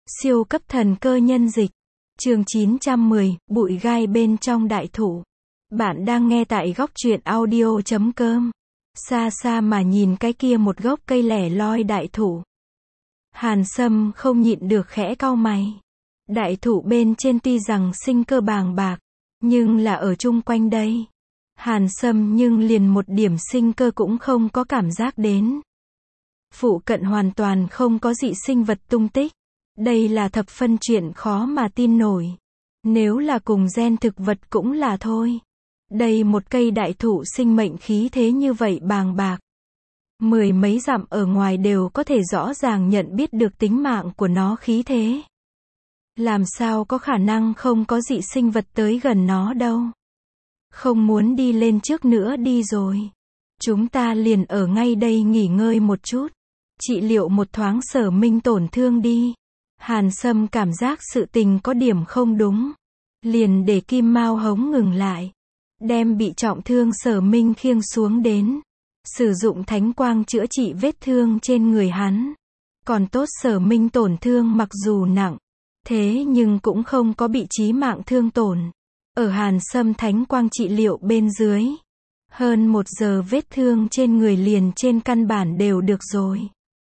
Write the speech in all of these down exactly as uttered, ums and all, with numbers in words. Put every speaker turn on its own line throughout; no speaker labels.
Siêu cấp thần cơ nhân dịch. Chương chín trăm mười, bụi gai bên trong đại thụ. Bạn đang nghe tại góc truyện audio chấm com. Xa xa mà nhìn cái kia một gốc cây lẻ loi đại thụ. Hàn Sâm không nhịn được khẽ cau mày. Đại thụ bên trên tuy rằng sinh cơ bàng bạc, nhưng là ở chung quanh đây. Hàn Sâm nhưng liền một điểm sinh cơ cũng không có cảm giác đến. Phụ cận hoàn toàn không có dị sinh vật tung tích. Đây là thập phân chuyện khó mà tin nổi. Nếu là cùng gen thực vật cũng là thôi. Đây một cây đại thụ sinh mệnh khí thế như vậy bàng bạc. Mười mấy dặm ở ngoài đều có thể rõ ràng nhận biết được tính mạng của nó khí thế. Làm sao có khả năng không có dị sinh vật tới gần nó đâu. Không muốn đi lên trước nữa đi rồi. Chúng ta liền ở ngay đây nghỉ ngơi một chút. Trị liệu một thoáng Sở Minh tổn thương đi. Hàn Sâm cảm giác sự tình có điểm không đúng. Liền để Kim Mao hống ngừng lại. Đem bị trọng thương Sở Minh khiêng xuống đến. Sử dụng thánh quang chữa trị vết thương trên người hắn. Còn tốt Sở Minh tổn thương mặc dù nặng. Thế nhưng cũng không có bị chí mạng thương tổn. Ở Hàn Sâm thánh quang trị liệu bên dưới. Hơn một giờ vết thương trên người liền trên căn bản đều được rồi.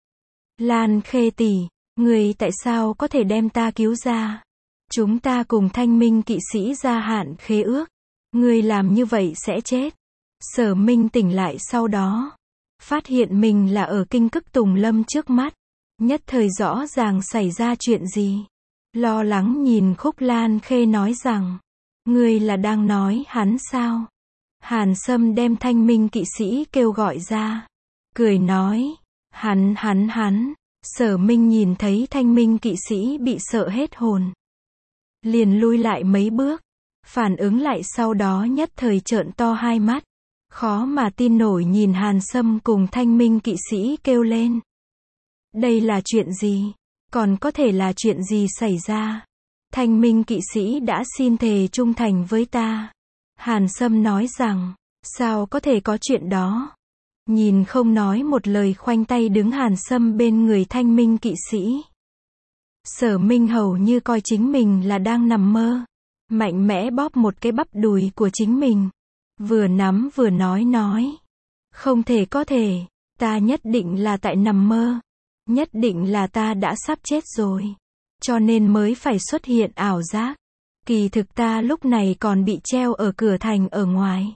Lan Khê tỷ, người tại sao có thể đem ta cứu ra? Chúng ta cùng Thanh Minh kỵ sĩ gia hạn khế ước. Người làm như vậy sẽ chết. Sở Minh tỉnh lại sau đó. Phát hiện mình là ở Kinh Cức Tùng Lâm trước mắt. Nhất thời rõ ràng xảy ra chuyện gì. Lo lắng nhìn Khúc Lan Khê nói rằng. Người là đang nói hắn sao? Hàn Sâm đem Thanh Minh kỵ sĩ kêu gọi ra. Cười nói. Hắn hắn hắn. Sở Minh nhìn thấy Thanh Minh kỵ sĩ bị sợ hết hồn. Liền lui lại mấy bước. Phản ứng lại sau đó nhất thời trợn to hai mắt. Khó mà tin nổi nhìn Hàn Sâm cùng Thanh Minh kỵ sĩ kêu lên. Đây là chuyện gì? Còn có thể là chuyện gì xảy ra? Thanh Minh kỵ sĩ đã xin thề trung thành với ta. Hàn Sâm nói rằng, sao có thể có chuyện đó? Nhìn không nói một lời khoanh tay đứng Hàn Sâm bên người Thanh Minh kỵ sĩ. Sở Minh hầu như coi chính mình là đang nằm mơ. Mạnh mẽ bóp một cái bắp đùi của chính mình. Vừa nắm vừa nói nói. Không thể có thể, ta nhất định là tại nằm mơ. Nhất định là ta đã sắp chết rồi. Cho nên mới phải xuất hiện ảo giác. Kỳ thực ta lúc này còn bị treo ở cửa thành ở ngoài.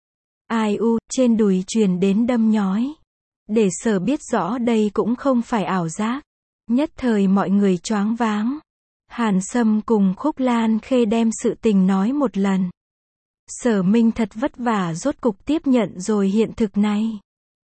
Ai u, trên đùi truyền đến đâm nhói. Để Sở biết rõ đây cũng không phải ảo giác. Nhất thời mọi người choáng váng. Hàn Sâm cùng Khúc Lan Khê đem sự tình nói một lần. Sở Minh thật vất vả rốt cục tiếp nhận rồi hiện thực này.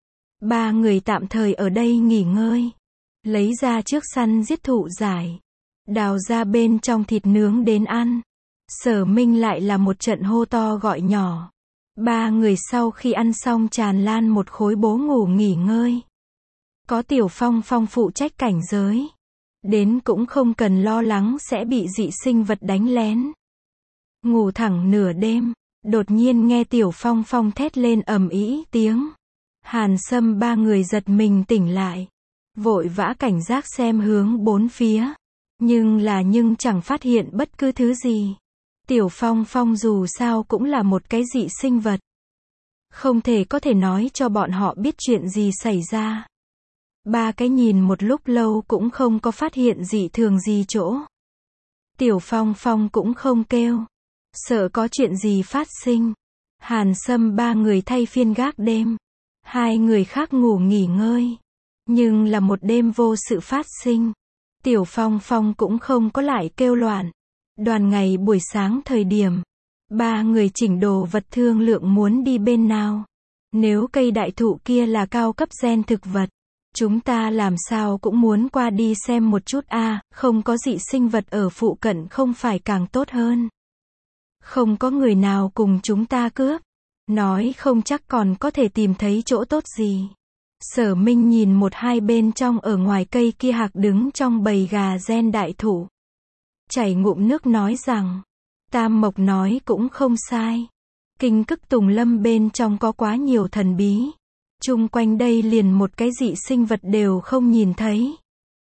Ba người tạm thời ở đây nghỉ ngơi. Lấy ra trước săn giết thụ giải. Đào ra bên trong thịt nướng đến ăn. Sở Minh lại là một trận hô to gọi nhỏ. Ba người sau khi ăn xong tràn lan một khối bố ngủ nghỉ ngơi. Có Tiểu Phong Phong phụ trách cảnh giới. Đến cũng không cần lo lắng sẽ bị dị sinh vật đánh lén. Ngủ thẳng nửa đêm. Đột nhiên nghe Tiểu Phong Phong thét lên ầm ĩ tiếng. Hàn Sâm ba người giật mình tỉnh lại. Vội vã cảnh giác xem hướng bốn phía. Nhưng là nhưng chẳng phát hiện bất cứ thứ gì. Tiểu Phong Phong dù sao cũng là một cái dị sinh vật. Không thể có thể nói cho bọn họ biết chuyện gì xảy ra. Ba cái nhìn một lúc lâu cũng không có phát hiện dị thường gì chỗ. Tiểu Phong Phong cũng không kêu. Sợ có chuyện gì phát sinh. Hàn Sâm ba người thay phiên gác đêm. Hai người khác ngủ nghỉ ngơi. Nhưng là một đêm vô sự phát sinh. Tiểu Phong Phong cũng không có lại kêu loạn. Đoàn ngày buổi sáng thời điểm. Ba người chỉnh đồ vật thương lượng muốn đi bên nào. Nếu cây đại thụ kia là cao cấp gen thực vật. Chúng ta làm sao cũng muốn qua đi xem một chút a à, không có dị sinh vật ở phụ cận không phải càng tốt hơn. Không có người nào cùng chúng ta cướp. Nói không chắc còn có thể tìm thấy chỗ tốt gì. Sở Minh nhìn một hai bên trong ở ngoài cây kia hạc đứng trong bầy gà gen đại thụ. Chảy ngụm nước nói rằng. Tam Mộc nói cũng không sai. Kinh Cức Tùng Lâm bên trong có quá nhiều thần bí. Chung quanh đây liền một cái dị sinh vật đều không nhìn thấy.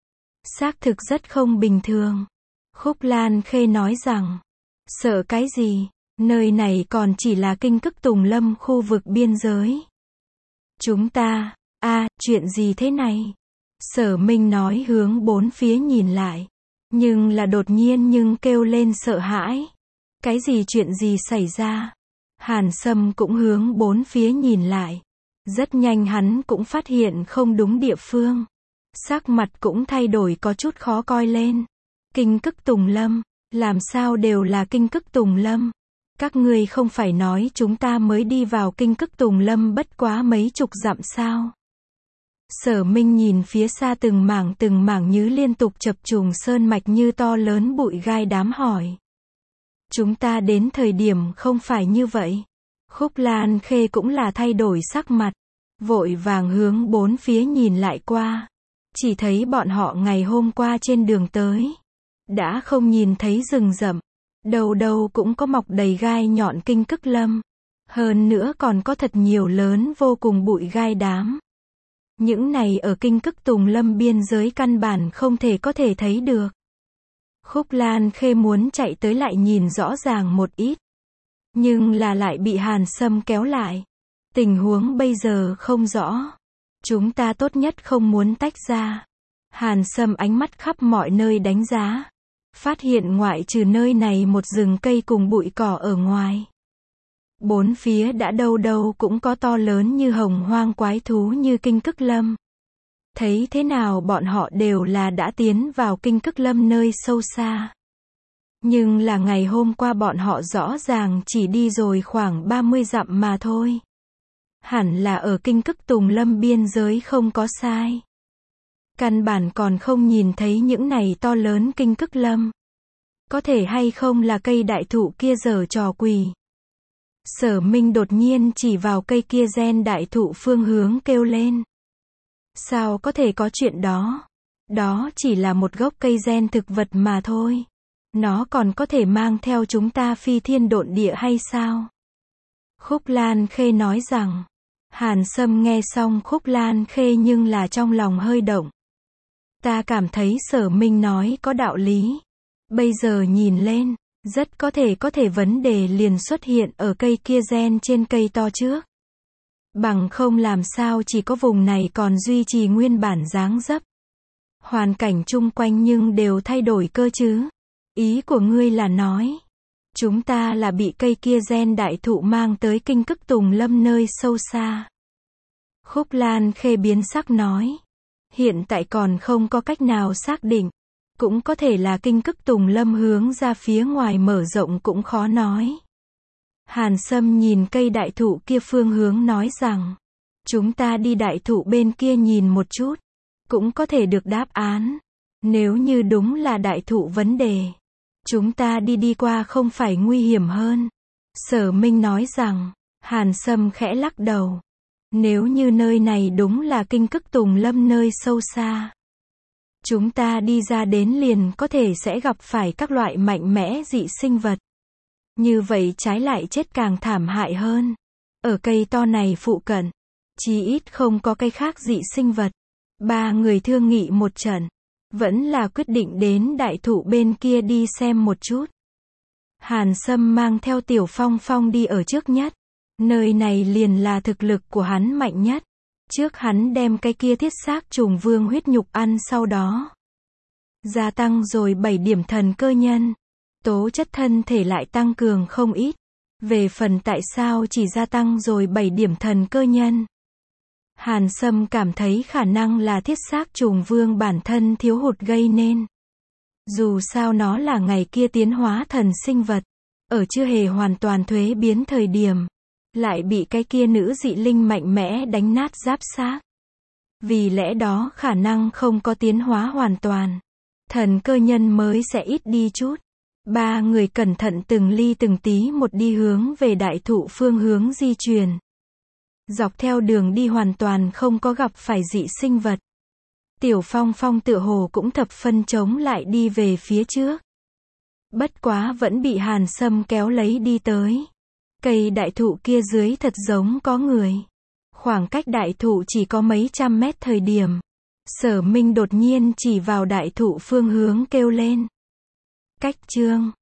Xác thực rất không bình thường. Khúc Lan Khê nói rằng, sợ cái gì, nơi này còn chỉ là Kinh Cức Tùng Lâm khu vực biên giới. Chúng ta, a à, chuyện gì thế này? Sở Minh nói hướng bốn phía nhìn lại. Nhưng là đột nhiên nhưng kêu lên sợ hãi. Cái gì chuyện gì xảy ra? Hàn Sâm cũng hướng bốn phía nhìn lại. Rất nhanh hắn cũng phát hiện không đúng địa phương. Sắc mặt cũng thay đổi có chút khó coi lên. Kinh Cức Tùng Lâm, làm sao đều là Kinh Cức Tùng Lâm? Các ngươi không phải nói chúng ta mới đi vào Kinh Cức Tùng Lâm bất quá mấy chục dặm sao? Sở Minh nhìn phía xa từng mảng từng mảng như liên tục chập trùng sơn mạch như to lớn bụi gai đám hỏi. Chúng ta đến thời điểm không phải như vậy. Khúc Lan Khê cũng là thay đổi sắc mặt. Vội vàng hướng bốn phía nhìn lại qua. Chỉ thấy bọn họ ngày hôm qua trên đường tới. Đã không nhìn thấy rừng rậm. Đầu đầu cũng có mọc đầy gai nhọn Kinh Cức Lâm. Hơn nữa còn có thật nhiều lớn vô cùng bụi gai đám. Những này ở Kinh Cức Tùng Lâm biên giới căn bản không thể có thể thấy được. Khúc Lan Khê muốn chạy tới lại nhìn rõ ràng một ít. Nhưng là lại bị Hàn Sâm kéo lại. Tình huống bây giờ không rõ. Chúng ta tốt nhất không muốn tách ra. Hàn Sâm ánh mắt khắp mọi nơi đánh giá. Phát hiện ngoại trừ nơi này một rừng cây cùng bụi cỏ ở ngoài. Bốn phía đã đâu đâu cũng có to lớn như hồng hoang quái thú như Kinh Cức Lâm. Thấy thế nào bọn họ đều là đã tiến vào Kinh Cức Lâm nơi sâu xa. Nhưng là ngày hôm qua bọn họ rõ ràng chỉ đi rồi khoảng ba mươi dặm mà thôi. Hẳn là ở Kinh Cức Tùng Lâm biên giới không có sai. Căn bản còn không nhìn thấy những này to lớn Kinh Cức Lâm. Có thể hay không là cây đại thụ kia giở trò quỷ. Sở Minh đột nhiên chỉ vào cây kia gen đại thụ phương hướng kêu lên. Sao có thể có chuyện đó? Đó chỉ là một gốc cây gen thực vật mà thôi. Nó còn có thể mang theo chúng ta phi thiên độn địa hay sao? Khúc Lan Khê nói rằng. Hàn Sâm nghe xong Khúc Lan Khê nhưng là trong lòng hơi động. Ta cảm thấy Sở Minh nói có đạo lý. Bây giờ nhìn lên, rất có thể có thể vấn đề liền xuất hiện ở cây kia gen trên cây to trước. Bằng không làm sao chỉ có vùng này còn duy trì nguyên bản dáng dấp. Hoàn cảnh chung quanh nhưng đều thay đổi cơ chứ. Ý của ngươi là nói, chúng ta là bị cây kia gen đại thụ mang tới Kinh Cức Tùng Lâm nơi sâu xa. Khúc Lan Khê biến sắc nói. Hiện tại còn không có cách nào xác định. Cũng có thể là Kinh Cức Tùng Lâm hướng ra phía ngoài mở rộng cũng khó nói. Hàn Sâm nhìn cây đại thụ kia phương hướng nói rằng. Chúng ta đi đại thụ bên kia nhìn một chút. Cũng có thể được đáp án. Nếu như đúng là đại thụ vấn đề. Chúng ta đi đi qua không phải nguy hiểm hơn. Sở Minh nói rằng. Hàn Sâm khẽ lắc đầu. Nếu như nơi này đúng là Kinh Cức Tùng Lâm nơi sâu xa. Chúng ta đi ra đến liền có thể sẽ gặp phải các loại mạnh mẽ dị sinh vật. Như vậy trái lại chết càng thảm hại hơn. Ở cây to này phụ cận. Chí ít không có cây khác dị sinh vật. Ba người thương nghị một trận. Vẫn là quyết định đến đại thụ bên kia đi xem một chút. Hàn Sâm mang theo Tiểu Phong Phong đi ở trước nhất. Nơi này liền là thực lực của hắn mạnh nhất. Trước hắn đem cái kia thiết xác trùng vương huyết nhục ăn sau đó. Gia tăng rồi bảy điểm thần cơ nhân. Tố chất thân thể lại tăng cường không ít. Về phần tại sao chỉ gia tăng rồi bảy điểm thần cơ nhân. Hàn Sâm cảm thấy khả năng là thiết xác trùng vương bản thân thiếu hụt gây nên. Dù sao nó là ngày kia tiến hóa thần sinh vật. Ở chưa hề hoàn toàn thuế biến thời điểm. Lại bị cái kia nữ dị linh mạnh mẽ đánh nát giáp xác. Vì lẽ đó khả năng không có tiến hóa hoàn toàn. Thần cơ nhân mới sẽ ít đi chút. Ba người cẩn thận từng ly từng tí một đi hướng về đại thụ phương hướng di chuyển. Dọc theo đường đi hoàn toàn không có gặp phải dị sinh vật. Tiểu Phong Phong tựa hồ cũng thập phân chống lại đi về phía trước. Bất quá vẫn bị Hàn Sâm kéo lấy đi tới. Cây đại thụ kia dưới thật giống có người. Khoảng cách đại thụ chỉ có mấy trăm mét thời điểm. Sở Minh đột nhiên chỉ vào đại thụ phương hướng kêu lên. Cách chương